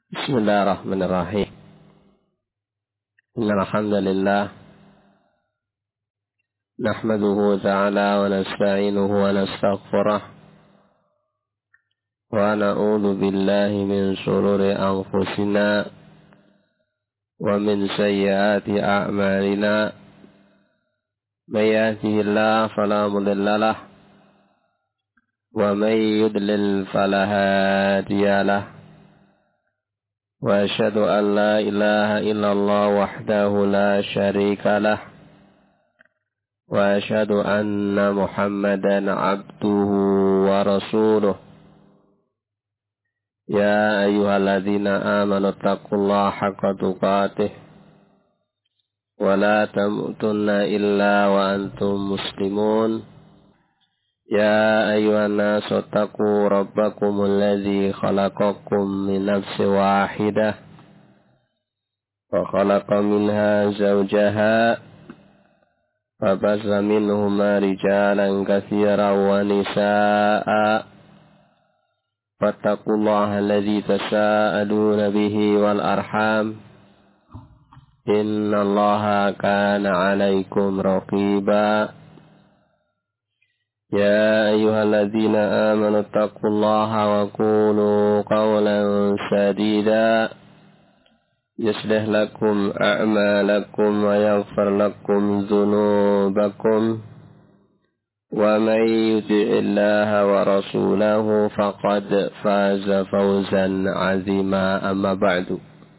Bismillahirrahmanirrahim. Innal hamdalillah nahmaduhu ta'ala wa nasta'inuhu wa nastaghfiruh wa na'udzu billahi min shururi anfusina wa min sayyiati a'malina. May yahdihillahu fala mudilla lahu wa may yudlil fala hadiya lahu. وأشهد أن لا إله إلا الله وحده لا شريك له وأشهد أن محمدا عبده ورسوله يا أيها الذين آمنوا اتقوا الله حق تقاته ولا تموتن إلا وأنتم مسلمون يا أيها الناس اتقوا ربكم الذي خلقكم من نفس واحدة وخلق منها زوجها فبث منهما رجالا كثيرا ونساء فاتقوا الله الذي تساءلون به والأرحام إن الله كان عليكم رقيبا يا أيها الذين آمنوا اتقوا الله وقولوا قولا سديدا يصلح لكم أعمالكم ويغفر لكم ذنوبكم ومن يطع الله ورسوله فقد فاز فوزا عظيما. أما بعد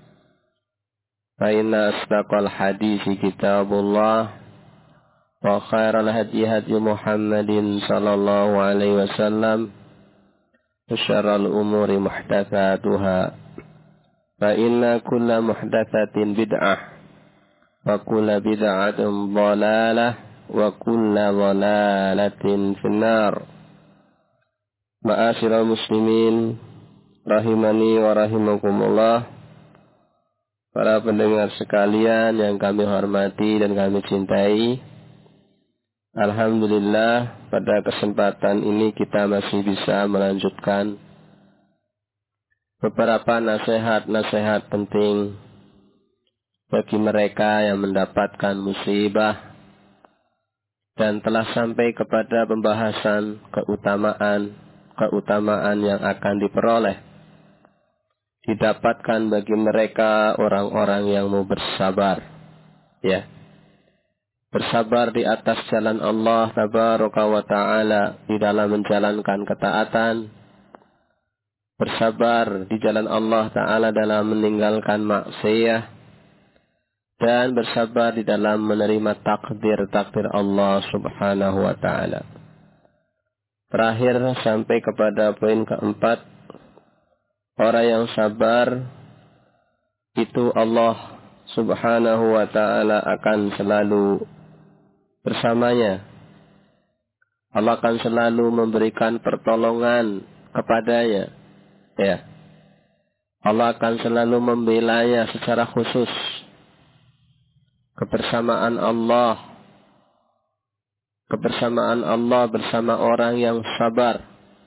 فإن أصدق الحديث كتاب الله وخير الهدي هدي محمد صلى الله عليه وسلم وشر الأمور محدثاتها فإن كل محدثة بدعة وكل بدعة ضلالة وكل ضلالة في النار. Ma'asyiral muslimin rahimani wa rahimakumullah, para pendengar sekalian yang kami hormati dan kami cintai, alhamdulillah pada kesempatan ini kita masih bisa melanjutkan beberapa nasihat-nasihat penting bagi mereka yang mendapatkan musibah dan telah sampai kepada pembahasan keutamaan yang akan diperoleh didapatkan bagi mereka orang-orang yang mau bersabar, ya. Bersabar di atas jalan Allah Tabaraka wa Ta'ala di dalam menjalankan ketaatan. Bersabar di jalan Allah Ta'ala dalam meninggalkan maksiat. Dan bersabar di dalam menerima takdir-takdir Allah Subhanahu wa Ta'ala. Terakhir sampai kepada poin keempat. Orang yang sabar itu Allah Subhanahu wa Ta'ala akan selalu bersamanya. Allah akan selalu memberikan pertolongan kepadanya, ya. Allah akan selalu membelanya secara khusus. Kebersamaan Allah bersama orang yang sabar,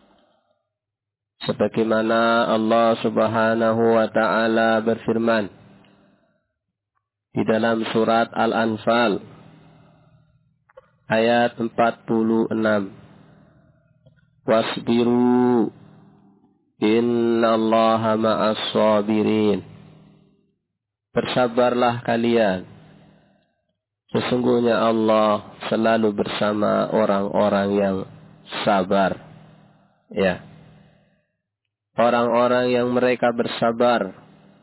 sebagaimana Allah Subhanahu wa Ta'ala berfirman di dalam surat Al-Anfal ayat 46. Wasbiru innallaha ma'as sabirin. Bersabarlah kalian, sesungguhnya Allah selalu bersama orang-orang yang sabar, ya. Orang-orang yang mereka bersabar,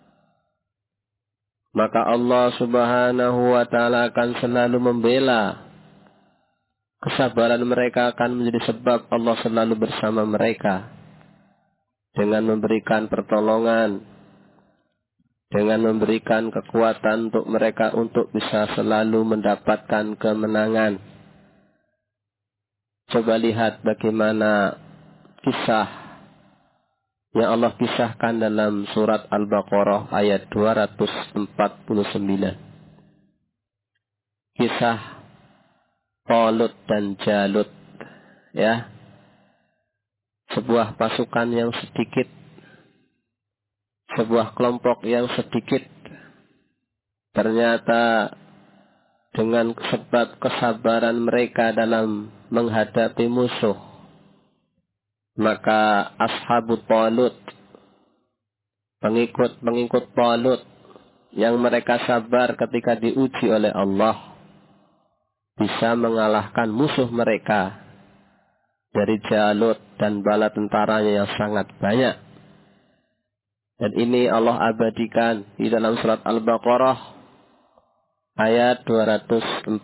maka Allah Subhanahu wa Ta'ala akan selalu membela. Kesabaran mereka akan menjadi sebab Allah selalu bersama mereka dengan memberikan pertolongan, dengan memberikan kekuatan untuk mereka untuk bisa selalu mendapatkan kemenangan. Coba lihat bagaimana kisah yang Allah kisahkan dalam surat Al-Baqarah ayat 249. Kisah Talut dan Jalut, ya. Sebuah pasukan yang sedikit sebuah kelompok yang sedikit, ternyata dengan sebab kesabaran mereka dalam menghadapi musuh, maka ashabut Talut, pengikut Talut yang mereka sabar ketika diuji oleh Allah, bisa mengalahkan musuh mereka dari Jalut dan bala tentaranya yang sangat banyak. Dan ini Allah abadikan di dalam surat Al-Baqarah ayat 249.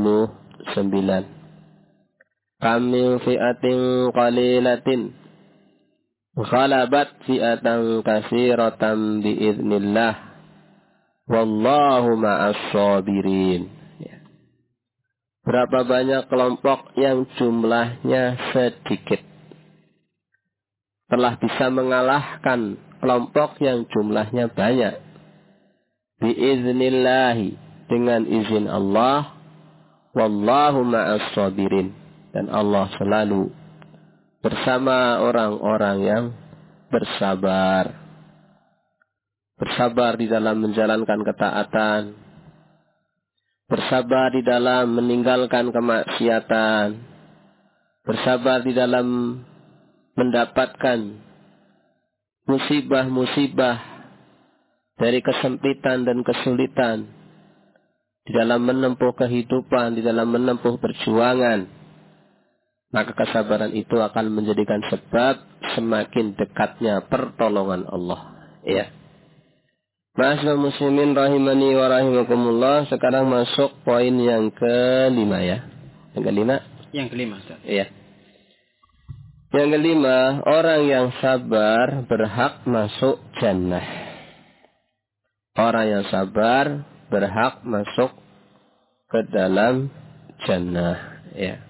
Kam min fi'atin qalilatin ghalabat fi'atan katsiratan biiznillah wallahu ma'as sabirin. Berapa banyak kelompok yang jumlahnya sedikit telah bisa mengalahkan kelompok yang jumlahnya banyak biiznillahi, dengan izin Allah, wallahu ma'as sabirin, dan Allah selalu bersama orang-orang yang bersabar. Bersabar di dalam menjalankan ketaatan, bersabar di dalam meninggalkan kemaksiatan, bersabar di dalam mendapatkan musibah-musibah dari kesempitan dan kesulitan, di dalam menempuh kehidupan, di dalam menempuh perjuangan. Maka kesabaran itu akan menjadikan sebab semakin dekatnya pertolongan Allah. Ya. Ma'asyiral muslimin rahimani wa rahimakumullah. Sekarang masuk poin yang kelima ya. Yang kelima? Yang kelima, Ustaz. Iya. Yang kelima, orang yang sabar berhak masuk jannah. Orang yang sabar berhak masuk ke dalam jannah. Ya.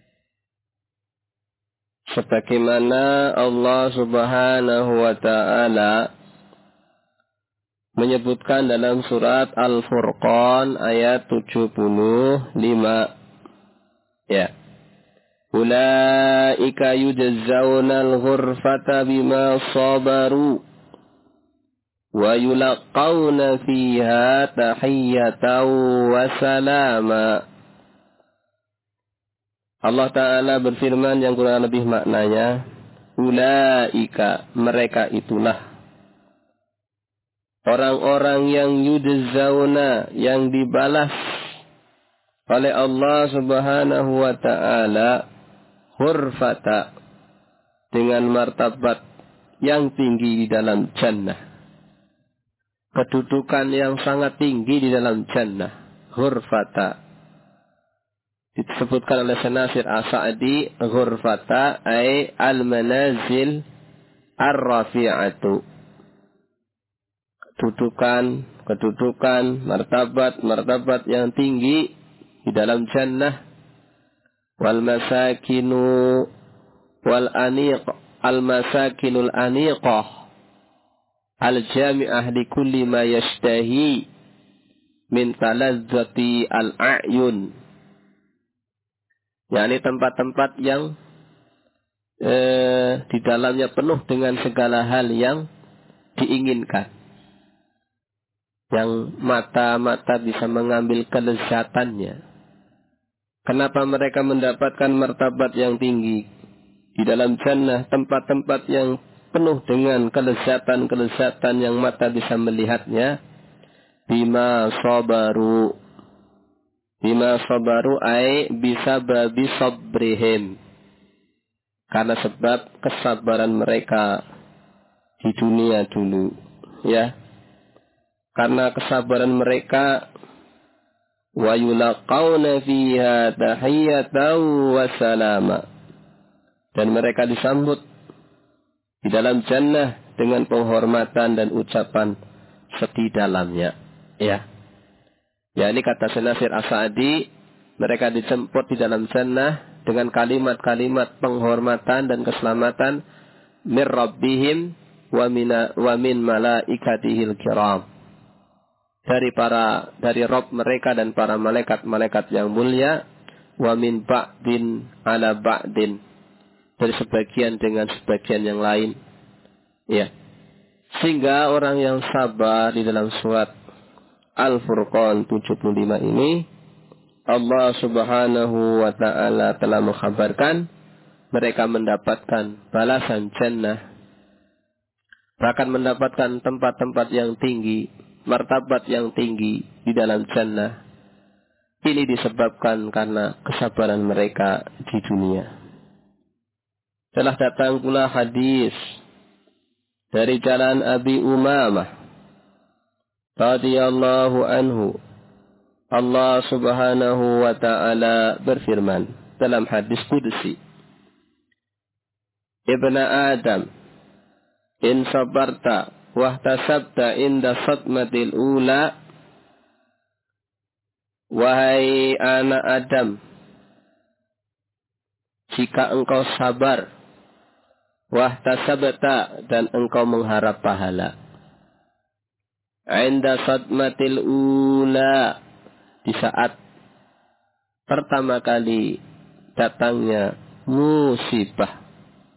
Sebagaimana Allah Subhanahu wa ta'ala menyebutkan dalam surat Al-Furqan ayat 75. Ya. Ulaika yujzaunal ghurfata bima sabaru wa yulaqawna fiha tahiyyatan wa salama. Allah Ta'ala berfirman yang kurang lebih maknanya, ulaika, mereka itulah orang-orang yang yujzauna, yang dibalas oleh Allah Subhanahu wa Ta'ala hurfata, dengan martabat yang tinggi di dalam jannah, kedudukan yang sangat tinggi di dalam jannah. Hurfata disebutkan oleh Nasir As-Sa'di, ghurfata ay al-manazil ar-rafi'atu, kedudukan, martabat yang tinggi di dalam jannah. Wal masakinu wal aniq, al masakinul aniqah al jami'ah li kulli ma yashtahi min talazzati al a'yun, yakni tempat-tempat yang di dalamnya penuh dengan segala hal yang diinginkan, yang mata-mata bisa mengambil kelezatannya. Kenapa mereka mendapatkan martabat yang tinggi di dalam jannah, tempat-tempat yang penuh dengan kelezatan-kelezatan yang mata bisa melihatnya? Bima sabaru ay bisababi sabrihim, karena sebab kesabaran mereka di dunia dulu, ya. Karena kesabaran mereka, wa yulaqawna fiha tahiyyatan wa salama, dan mereka disambut di dalam jannah dengan penghormatan dan ucapan di dalamnya, ya. Ya, ini kata Nasir As-Sa'di, mereka dijemput di dalam jannah dengan kalimat-kalimat penghormatan dan keselamatan mir rabbihim wa min malaikatihil kiram, dari Rabb mereka dan para malaikat-malaikat yang mulia, wa min ba'din ala ba'din, dari sebagian dengan sebagian yang lain. Ya. Sehingga orang yang sabar di dalam surat Al-Furqan 75 ini, Allah subhanahu wa ta'ala telah mengkhabarkan mereka mendapatkan balasan jannah, bahkan mendapatkan tempat-tempat yang tinggi, martabat yang tinggi di dalam jannah. Ini disebabkan karena kesabaran mereka di dunia. Telah datang pula hadis dari jalan Abi Umamah radhiyallahu anhu. Allah subhanahu wa ta'ala berfirman dalam hadis qudsi, Ibna Adam, in sabarta wahtasabta inda sadmatil ula. Wahai anak Adam, jika engkau sabar, wahtasabta, dan engkau mengharap pahala, inda sadmatil ula, di saat pertama kali datangnya musibah,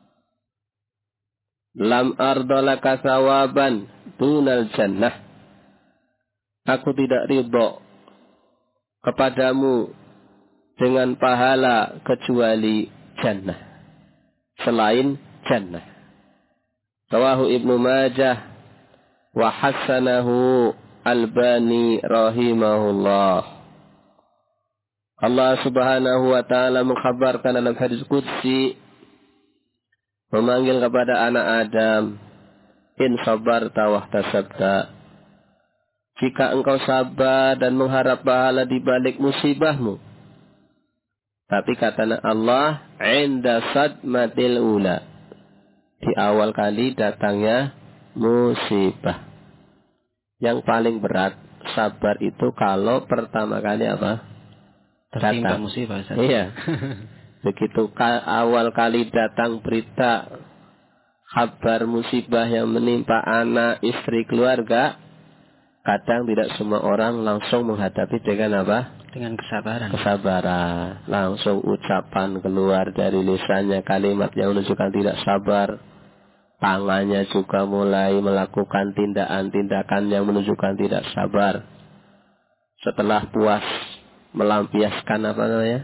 lam ardalaka sawaban dunal jannah, aku tidak ridho kepadamu dengan pahala kecuali jannah, selain jannah. Rawahu Ibnu Majah wa hassanahu Albani rahimahullah. Allah subhanahu wa ta'ala mengkhabarkan dalam hadis qudsi, memanggil kepada anak Adam, in sabarta wahtasabta, jika engkau sabar dan mengharap pahala di balik musibahmu. Tapi kata Allah, inda sadmatil ula, di awal kali datangnya musibah. Yang paling berat sabar itu kalau pertama kali apa? Tertimpa musibah. Iya. Begitu awal kali datang berita kabar musibah yang menimpa anak, istri, keluarga, kadang tidak semua orang langsung menghadapi dengan apa? Dengan kesabaran. Kesabaran. Langsung ucapan keluar dari lisannya kalimat yang menunjukkan tidak sabar. Tangannya juga mulai melakukan tindakan-tindakan yang menunjukkan tidak sabar. Setelah puas melampiaskan apa namanya?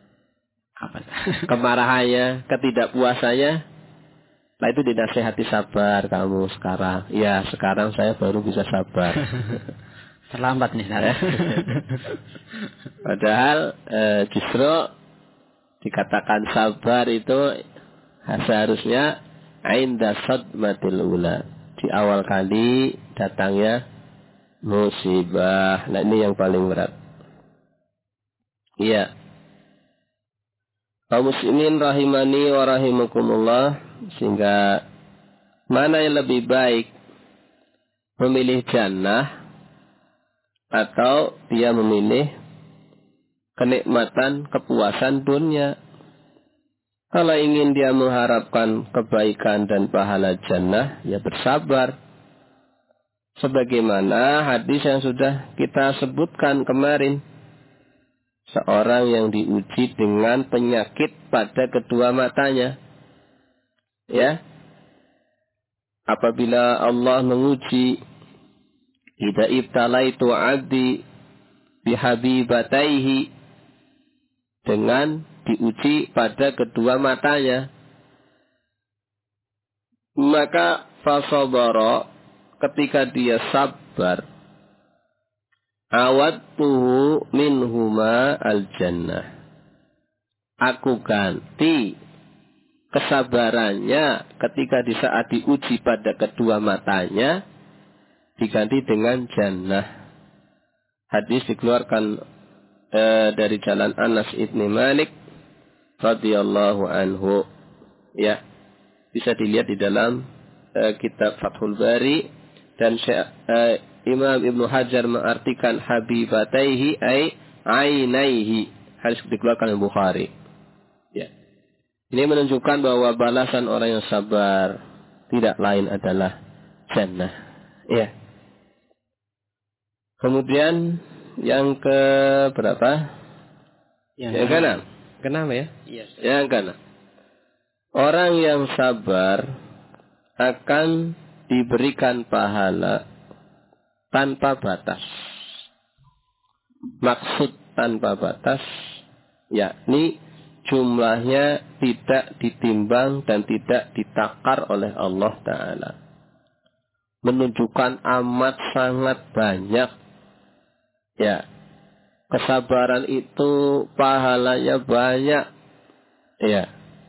Kemarahannya, ketidakpuasannya, nah itu dinasihati sabar kamu sekarang. Ya, sekarang saya baru bisa sabar. Terlambat nih saya. Padahal justru dikatakan sabar itu seharusnya inda sadmatil ula, di awal kali datangnya musibah. Nah ini yang paling berat. Iya. Kaum muslimin rahimani wa rahimakumullah, sehingga mana yang lebih baik, memilih jannah atau dia memilih kenikmatan kepuasan dunia? Kalau ingin dia mengharapkan kebaikan dan pahala jannah, ya bersabar. Sebagaimana hadis yang sudah kita sebutkan kemarin. Seorang yang diuji dengan penyakit pada kedua matanya. Ya. Apabila Allah menguji, idza ibtalaitu 'abdi bihabibataihi, dengan diuji pada kedua matanya, maka fasabara, ketika dia sabar, awattuhu minhuma al-jannah, aku ganti kesabarannya ketika di saat diuji pada kedua matanya, diganti dengan jannah. Hadis dikeluarkan dari jalan Anas ibni Malik radhiyallahu anhu. Ya, bisa dilihat di dalam kitab Fathul Bari, dan Imam Ibnu Hajar mengartikan habibataihi ay ainaihi. Hadis dikeluarkan oleh Bukhari. Ya. Ini menunjukkan bahwa balasan orang yang sabar tidak lain adalah jannah. Ya. Kemudian yang ke berapa? Yang keenam. Keenam ya? Iya. Yang keenam. Orang yang sabar akan diberikan pahala tanpa batas. Maksud tanpa batas, yakni jumlahnya tidak ditimbang dan tidak ditakar oleh Allah Ta'ala. Menunjukkan amat sangat banyak. Ya, kesabaran itu pahalanya banyak. Ya.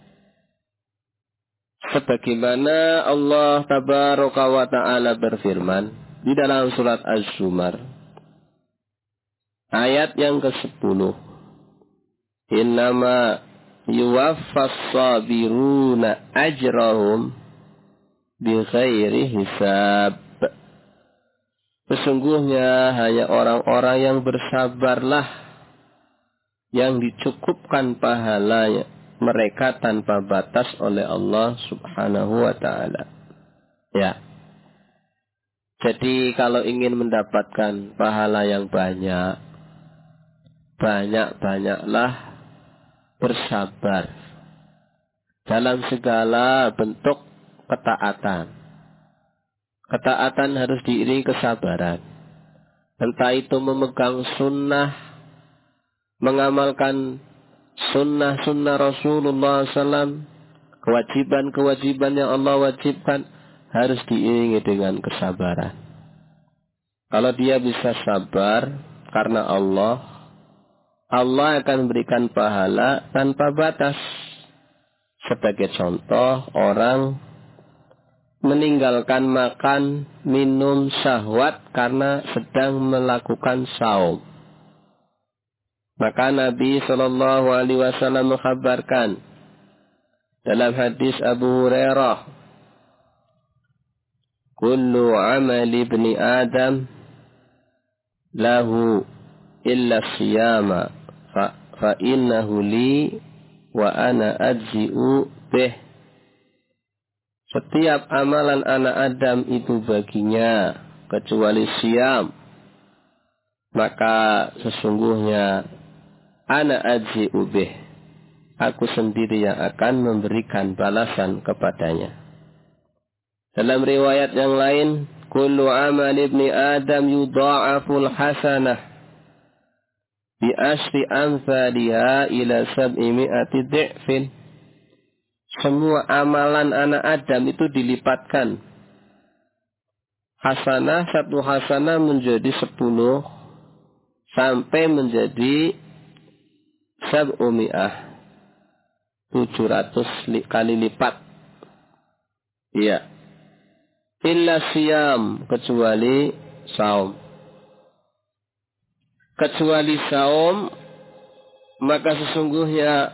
Sebagaimana Allah Tabaraka wa Ta'ala berfirman di dalam surat Az-Zumar ayat yang ke-10. Innama yuwaffas sabiruna ajrahum bighairi hisab. Sesungguhnya hanya orang-orang yang bersabarlah yang dicukupkan pahalanya mereka tanpa batas oleh Allah Subhanahu wa Ta'ala. Ya. Jadi kalau ingin mendapatkan pahala yang banyak, banyak-banyaklah bersabar dalam segala bentuk ketaatan. Ketaatan harus diiringi kesabaran. Entah itu memegang sunnah, mengamalkan sunnah-sunnah Rasulullah SAW, kewajiban-kewajiban yang Allah wajibkan harus diiringi dengan kesabaran. Kalau dia bisa sabar karena Allah akan memberikan pahala tanpa batas. Sebagai contoh, orang meninggalkan makan, minum, syahwat karena sedang melakukan saum. Maka Nabi SAW mengkhabarkan dalam hadis Abu Hurairah, kullu amali ibni Adam lahu illa siyama fa innahu li wa ana ajzi'u bih. Setiap amalan anak Adam itu baginya kecuali siam, maka sesungguhnya ana ajzi'u bih, aku sendiri yang akan memberikan balasan kepadanya. Dalam riwayat yang lain, kullu amal ibni Adam yudha'aful hasanah bi asri amthaliha ila 700 dhi'fin. Semua amalan anak Adam itu dilipatkan. Satu hasanah menjadi 10 sampai menjadi 700 kali lipat. Iya. Illa siyam, kecuali saum. Kecuali saum, maka sesungguhnya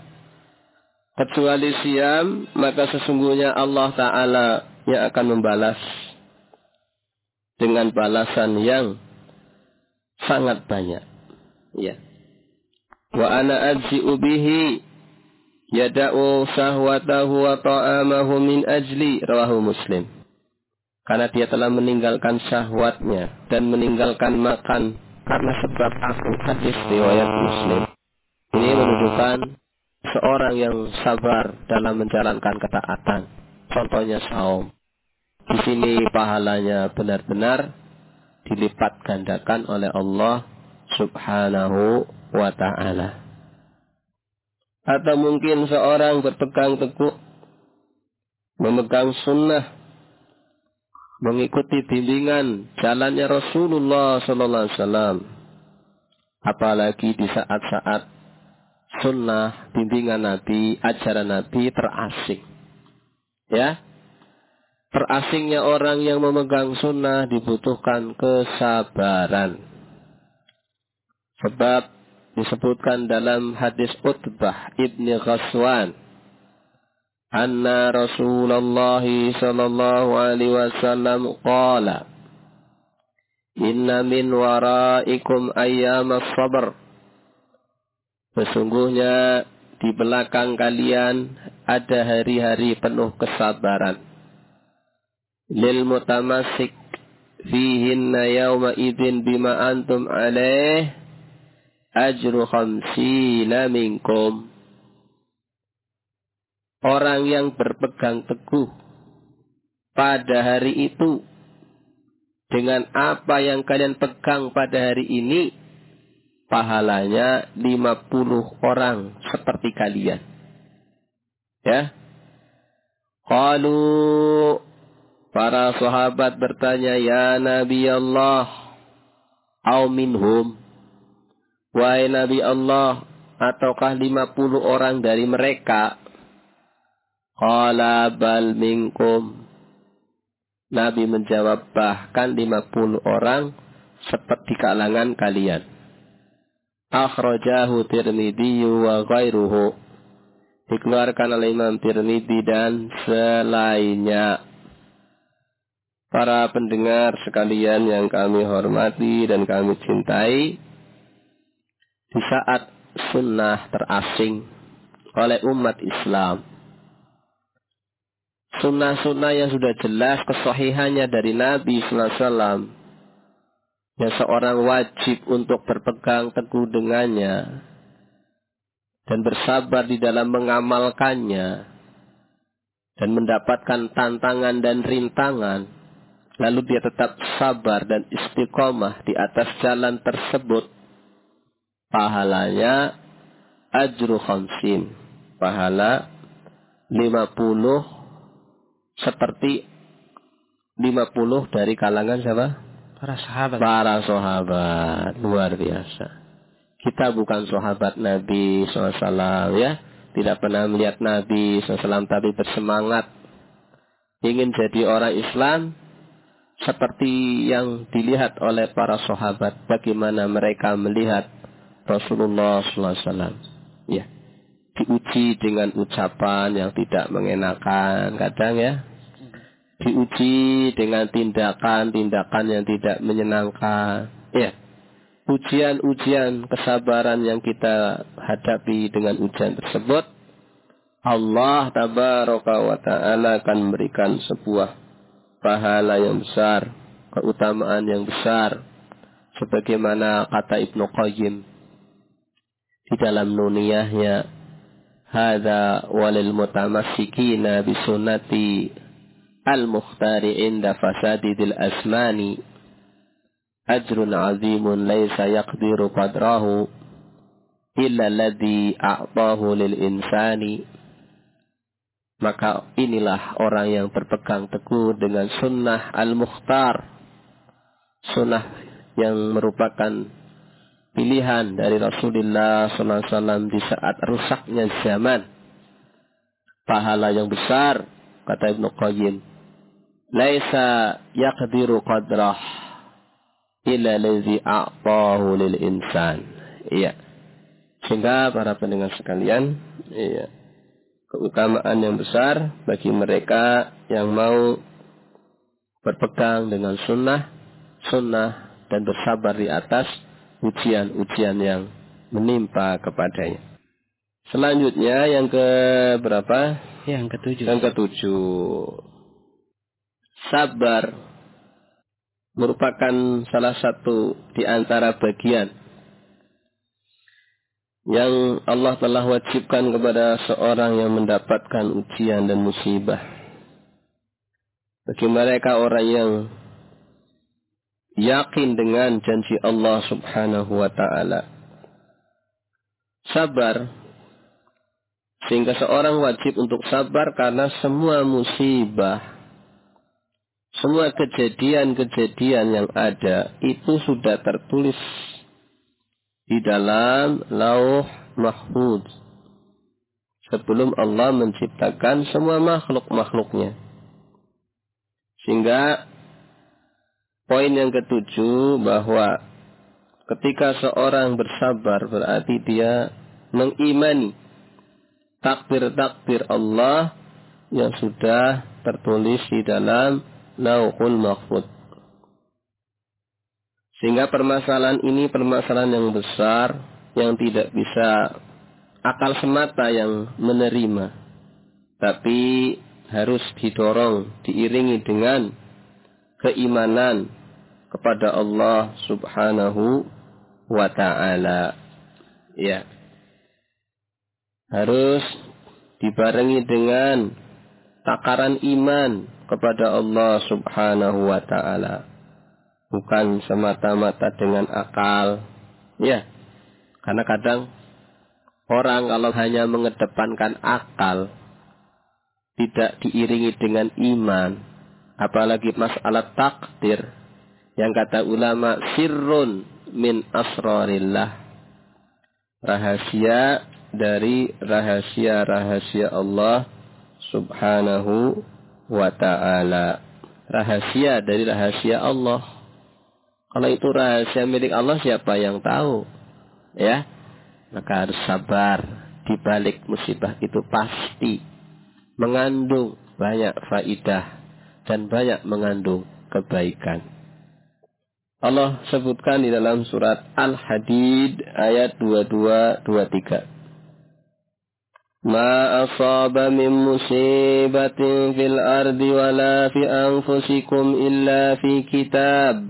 Allah Ta'ala yang akan membalas dengan balasan yang sangat banyak. Ya. Wa ana ajzi'u bihi yada'u sahwatahu wa ta'amahu min ajli, rawahu Muslim. Karena dia telah meninggalkan syahwatnya dan meninggalkan makan karena sebab aku, hadis riwayat Muslim. Ini menunjukkan seorang yang sabar dalam menjalankan ketaatan. Contohnya saum. Di sini pahalanya benar-benar dilipat gandakan oleh Allah Subhanahu wa Ta'ala. Atau mungkin seorang berpegang teguh, memegang sunnah, mengikuti bimbingan jalannya Rasulullah Sallallahu Alaihi Wasallam. Apalagi di saat-saat sunnah, bimbingan Nabi, ajaran Nabi terasing. Ya, terasingnya orang yang memegang sunnah dibutuhkan kesabaran. Sebab disebutkan dalam hadis Utbah ibni Ghazwan, anna Rasulullah sallallahu alaihi wasallam qala, inna min waraikum ayyamas sabr. Sesungguhnya di belakang kalian ada hari-hari penuh kesabaran. Lil mutamassik fihinna yawma idzin bima antum alaih ajru khamsina minkum. Orang yang berpegang teguh pada hari itu dengan apa yang kalian pegang pada hari ini, pahalanya 50 orang seperti kalian. Ya. Qalu, para sahabat bertanya, ya Nabi Allah, au minhum, wahai Nabi Allah, ataukah 50 orang dari mereka? Qala bal minkum. Nabi menjawab, bahkan 50 orang seperti kalangan kalian. Akhrajahu Tirmidzi wa ghairuhu. Dikeluarkan oleh Imam Tirmidzi dan selainnya. Para pendengar sekalian yang kami hormati dan kami cintai, di saat sunnah terasing oleh umat Islam, sunnah-sunnah yang sudah jelas kesahihannya dari Nabi sallallahu alaihi wasallam, yang seorang wajib untuk berpegang teguh dengannya dan bersabar di dalam mengamalkannya dan mendapatkan tantangan dan rintangan, lalu dia tetap sabar dan istiqomah di atas jalan tersebut, pahalanya ajru khamsin, pahala 50 seperti 50 dari kalangan siapa? Para sahabat. Para sahabat. Luar biasa. Kita bukan sahabat Nabi SAW, ya. Tidak pernah melihat Nabi SAW, tapi bersemangat ingin jadi orang Islam seperti yang dilihat oleh para sahabat. Bagaimana mereka melihat Rasulullah SAW. Ya. Diuji dengan ucapan yang tidak mengenakan kadang, ya. Diuji dengan tindakan-tindakan yang tidak menyenangkan. Ya. Ujian-ujian kesabaran yang kita hadapi dengan ujian tersebut, Allah tabaraka wa ta'ala akan memberikan sebuah pahala yang besar, keutamaan yang besar. Sebagaimana kata Ibnu Qayyim di dalam nuniyahnya, hadza walil mutamassikina bisunnati al-mukhtari inda fasadidil asmani ajrun azimun laysa yaqdiru qadrahu illa alladhi a'tahu lil insani. Maka inilah orang yang berpegang teguh dengan sunnah al-mukhtar, sunnah yang merupakan pilihan dari Rasulullah SAW di saat rusaknya zaman. Pahala yang besar, kata Ibnu Qayyim, laisa yaqdiru qadrah illa allazi a'tahu lil insan. Iya. Sehingga para pendengar sekalian, iya, keutamaan yang besar bagi mereka yang mau berpegang dengan sunnah dan bersabar di atas ujian-ujian yang menimpa kepadanya. Selanjutnya yang ke berapa? Yang ketujuh. Yang ketujuh. Sabar merupakan salah satu di antara bagian yang Allah telah wajibkan kepada seorang yang mendapatkan ujian dan musibah. Bagi mereka orang yang yakin dengan janji Allah Subhanahu wa ta'ala, sabar, sehingga seorang wajib untuk sabar karena semua musibah, semua kejadian-kejadian yang ada itu sudah tertulis di dalam Lauh Mahfuz sebelum Allah menciptakan semua makhluk-makhluknya. Sehingga poin yang ketujuh, bahwa ketika seorang bersabar berarti dia mengimani takdir-takdir Allah yang sudah tertulis di dalam Lauhul Mahfuz. Sehingga permasalahan ini permasalahan yang besar yang tidak bisa akal semata yang menerima, tapi harus didorong, diiringi dengan keimanan kepada Allah Subhanahu wa ta'ala. Ya. Harus dibarengi dengan takaran iman kepada Allah Subhanahu wa ta'ala. Bukan semata-mata dengan akal. Ya, karena kadang orang kalau hanya mengedepankan akal, tidak diiringi dengan iman, apalagi masalah takdir, yang kata ulama sirrun min asrarillah, rahasia dari rahasia-rahasia Allah Subhanahu wa ta'ala. Rahasia dari rahasia Allah. Kalau itu rahasia milik Allah, siapa yang tahu? Ya, maka harus sabar. Di balik musibah itu pasti mengandung banyak faidah dan banyak mengandung kebaikan. Allah sebutkan di dalam surat Al-Hadid ayat 22-23. Ma asaba min musibatin fil ardi wala fi anfusikum illa fi kitab.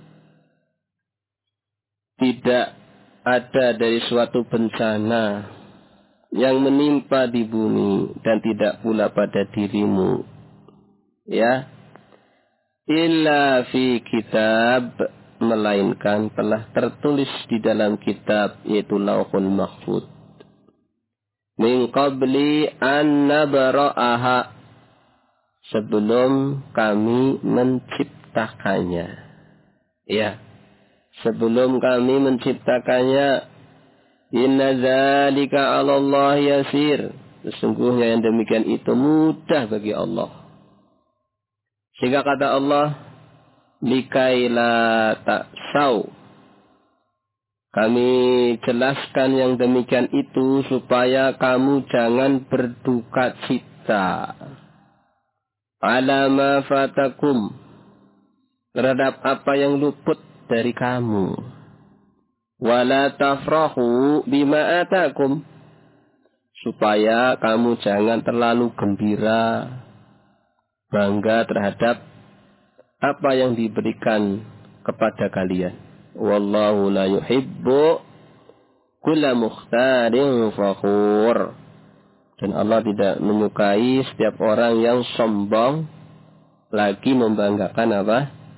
Tidak ada dari suatu bencana yang menimpa di bumi dan tidak pula pada dirimu, ya, illa fi kitab, melainkan telah tertulis di dalam kitab, yaitu Lauhul Mahfuz. Min qabli an nabra'aha, sebelum kami menciptakannya. Ya, sebelum kami menciptakannya. Inna dzalika 'ala Allah yasir. Sesungguhnya yang demikian itu mudah bagi Allah. Sehingga kata Allah, likaila ta'sau. Kami jelaskan yang demikian itu supaya kamu jangan berduka cita. Ala ma fatakum, terhadap apa yang luput dari kamu. Wala tafrahu bima atakum, supaya kamu jangan terlalu gembira, bangga terhadap apa yang diberikan kepada kalian. Wallahu la yuhibbu kulla mukhtarin fakhur. Dan Allah tidak menyukai setiap orang yang sombong lagi membanggakan apa?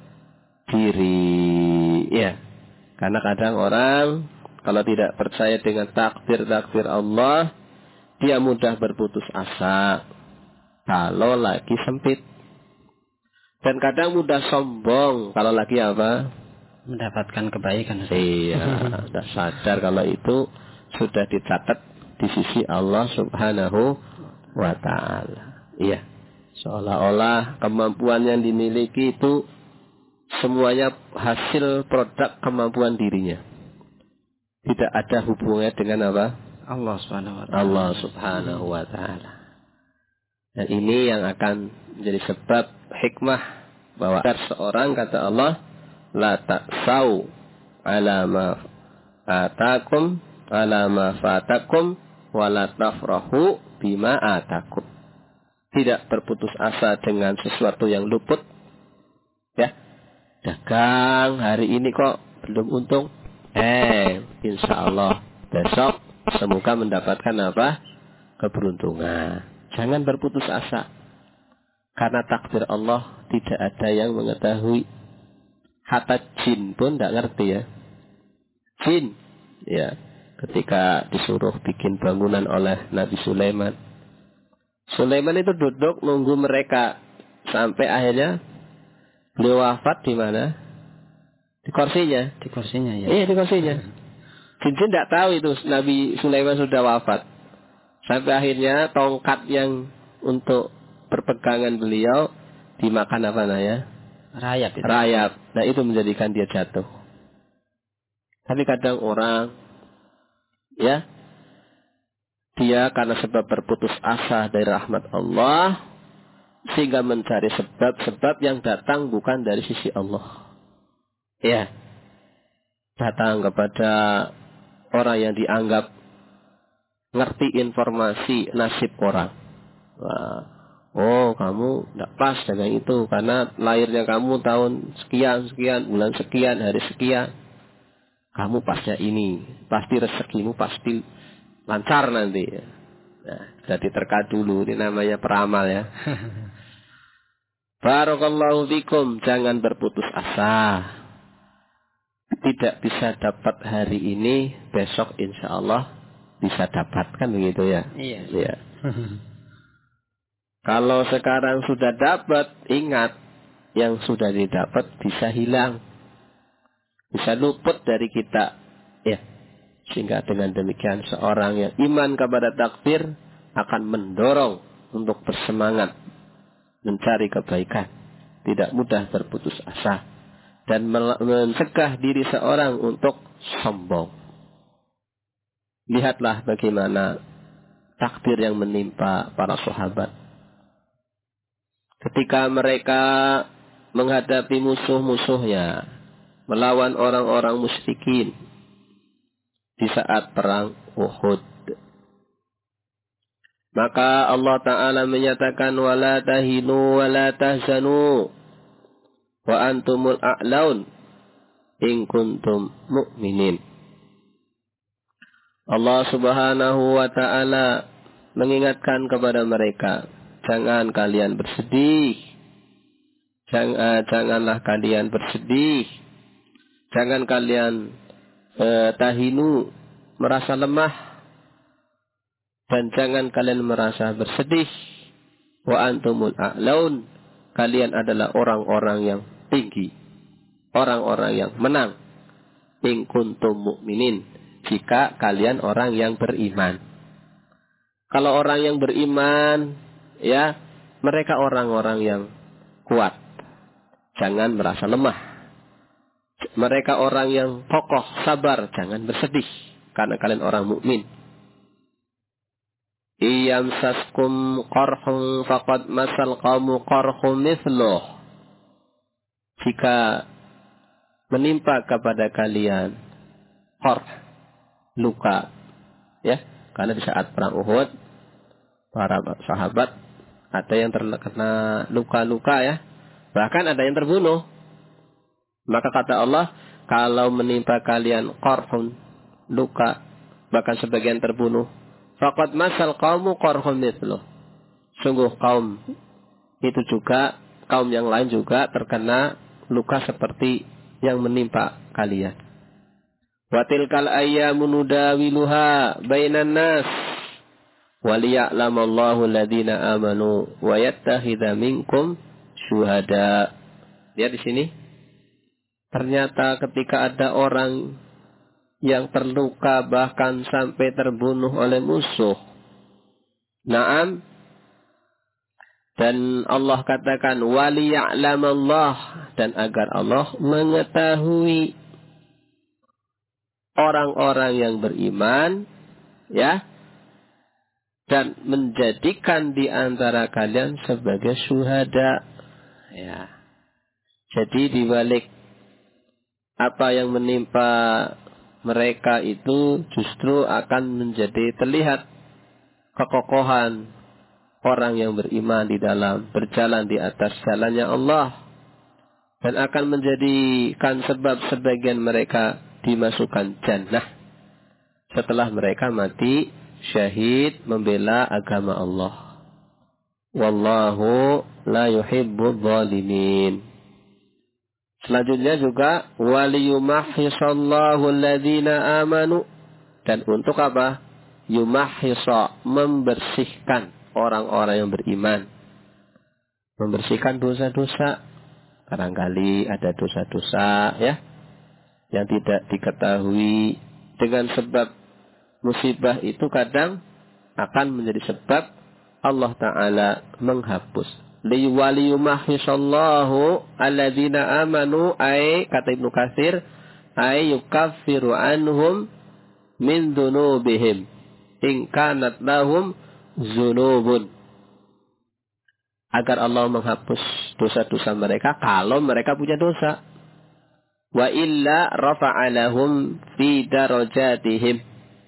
Diri. Ya. Karena kadang orang kalau tidak percaya dengan takdir-takdir Allah, dia mudah berputus asa kalau lagi sempit. Dan kadang mudah sombong kalau lagi apa? Mendapatkan kebaikan. Iya, sudah sadar kalau itu sudah dicatat di sisi Allah Subhanahu wa ta'ala. Iya. Seolah-olah kemampuan yang dimiliki itu semuanya hasil produk kemampuan dirinya. Tidak ada hubungannya dengan apa? Allah Subhanahu wa ta'ala. Allah Subhanahu wa ta'ala. Dan ini yang akan menjadi sebab hikmah bahwa seorang, kata Allah, la ta'sau ala ma atakum ala ma fatakum wa la tafrahu bima atakum. Tidak berputus asa dengan sesuatu yang luput. Ya, dagang hari ini kok belum untung. Insya Allah besok semoga mendapatkan apa? Keberuntungan. Jangan berputus asa. Karena takdir Allah tidak ada yang mengetahui. Hatta jin pun tidak ngerti ya. Jin, ya, ketika disuruh bikin bangunan oleh Nabi Sulaiman. Sulaiman itu duduk nunggu mereka sampai akhirnya beliau wafat di mana? Di kursinya. Di kursinya ya. Iya, di kursinya. Jin tidak tahu itu Nabi Sulaiman sudah wafat. Sampai akhirnya tongkat yang untuk berpegangan beliau dimakan apa namanya? Rayap itu. Rayap. Nah, itu menjadikan dia jatuh. Tapi kadang orang, ya, dia karena sebab berputus asa dari rahmat Allah, sehingga mencari sebab-sebab yang datang bukan dari sisi Allah. Ya, datang kepada orang yang dianggap ngerti informasi nasib orang. Wah, oh, kamu tidak pas dengan itu karena lahirnya kamu tahun sekian, bulan sekian, hari sekian. Kamu pasnya ini, pasti rezekimu pasti lancar nanti. Nah, sudah diterka dulu, ini namanya peramal ya. Barakallahu fikum, jangan berputus asa. Tidak bisa dapat hari ini, besok insya Allah bisa dapatkan begitu ya. Iya. Ya. Kalau sekarang sudah dapat, ingat yang sudah didapat bisa hilang, bisa luput dari kita. Ya. Sehingga dengan demikian seorang yang iman kepada takdir akan mendorong untuk bersemangat mencari kebaikan, tidak mudah berputus asa, dan mencegah diri seorang untuk sombong. Lihatlah bagaimana takdir yang menimpa para sahabat. Ketika mereka menghadapi musuh-musuhnya, melawan orang-orang musyrikin di saat perang Uhud, maka Allah Ta'ala menyatakan wala tahinu wala tahzanu wa antumul a'laun in kuntum mu'minin. Allah Subhanahu wa Ta'ala mengingatkan kepada mereka, jangan kalian bersedih, janganlah kalian bersedih, jangan kalian tahinu, merasa lemah, dan jangan kalian merasa bersedih. Wa antumul a'laun, kalian adalah orang-orang yang tinggi, orang-orang yang menang. In kuntum mu'minin, jika kalian orang yang beriman. Kalau orang yang beriman, ya, mereka orang-orang yang kuat. Jangan merasa lemah. Mereka orang yang kokoh, sabar, jangan bersedih, karena kalian orang mukmin. Iyamsaskum qarhun faqad masal qaumu qarhum mithluh. Jika menimpa kepada kalian qarh, luka, ya, karena di saat perang Uhud para sahabat ada yang terkena luka-luka, ya, bahkan ada yang terbunuh. Maka kata Allah, kalau menimpa kalian qarhun, luka, bahkan sebagian terbunuh, faqad masal qaumu qarhum mithluh. Sungguh kaum itu juga, kaum yang lain juga terkena luka seperti yang menimpa kalian. Wa tilkal ayyamu nudawiluha bainan nas wa liya'lamallahu alladziina amanu wa yattakhidha minkum syuhada. Lihat di sini. Ternyata ketika ada orang yang terluka bahkan sampai terbunuh oleh musuh. Naam. Dan Allah katakan waliya'lamallah, dan agar Allah mengetahui orang-orang yang beriman, ya, dan menjadikan di antara kalian sebagai syuhada. Ya. Jadi di balik apa yang menimpa mereka itu justru akan menjadi terlihat kekokohan orang yang beriman di dalam berjalan di atas jalannya Allah, dan akan menjadikan sebab sebagian mereka dimasukkan jannah setelah mereka mati syahid membela agama Allah. Wallahu la yuhibbul zalimin. Selanjutnya juga waliyumahhisallahu alladzina amanu, dan untuk apa? Yumahhisa, membersihkan orang-orang yang beriman. Membersihkan dosa-dosa. Barangkali ada dosa-dosa, ya, yang tidak diketahui. Dengan sebab musibah itu kadang akan menjadi sebab Allah Ta'ala menghapus. Waliyumahhisallahu alladzina amanu, ay, kata Ibnu Katsir, ay yukaffiru anhum min dzunubihim in kanat lahum dzunubun. Agar Allah menghapus dosa-dosa mereka kalau mereka punya dosa. Wa illa rafa'a lahum fi darajatihim.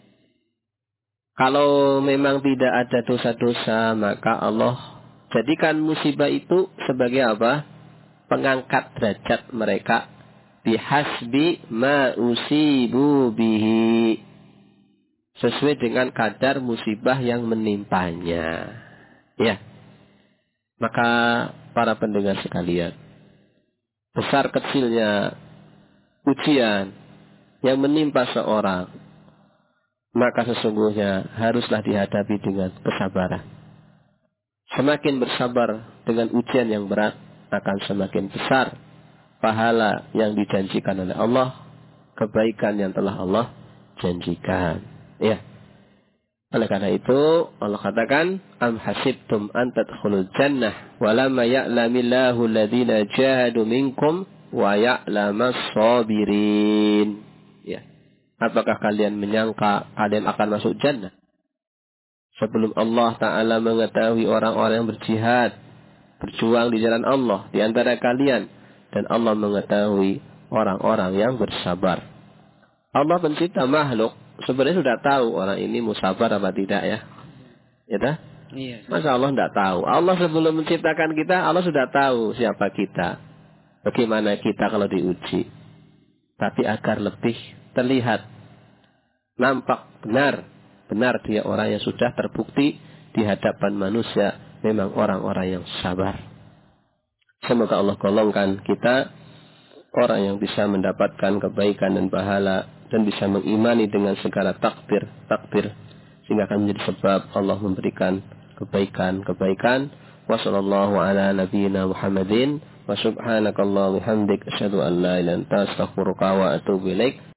Kalau memang tidak ada dosa-dosa, maka Allah jadikan musibah itu sebagai apa? Pengangkat derajat mereka. Bihasbi ma usibu bihi. sesuai dengan kadar musibah yang menimpanya. Ya. Maka para pendengar sekalian, besar kecilnya ujian yang menimpa seorang, maka sesungguhnya haruslah dihadapi dengan kesabaran. Semakin bersabar dengan ujian yang berat, akan semakin besar pahala yang dijanjikan oleh Allah, kebaikan yang telah Allah janjikan. Ya. Oleh karena itu Allah katakan, am hasibtum an tadkhulul jannah wa lamma ya'lamillahu alladhina jahadu minkum wa ya'lamas sabirin. Ya. Apakah kalian menyangka kalian akan masuk jannah sebelum Allah Ta'ala mengetahui orang-orang yang berjihad, berjuang di jalan Allah di antara kalian, dan Allah mengetahui orang-orang yang bersabar. Allah pencipta makhluk sebenarnya sudah tahu orang ini mau sabar apa tidak, ya. Ya dah? Iya. Masa Allah tidak tahu? Allah sebelum menciptakan kita, Allah sudah tahu siapa kita, bagaimana kita kalau diuji. Tapi agar lebih terlihat, nampak benar dia orang yang sudah terbukti di hadapan manusia memang orang-orang yang sabar. Semoga Allah golongkan kita orang yang bisa mendapatkan kebaikan dan pahala dan bisa mengimani dengan segala takdir sehingga akan menjadi sebab Allah memberikan kebaikan. Wassallallahu ala nabiyyina Muhammadin wa subhanakallahumma wa bihamdik asyhadu an la ilaha illa anta astaghfiruka wa atubu ilaik.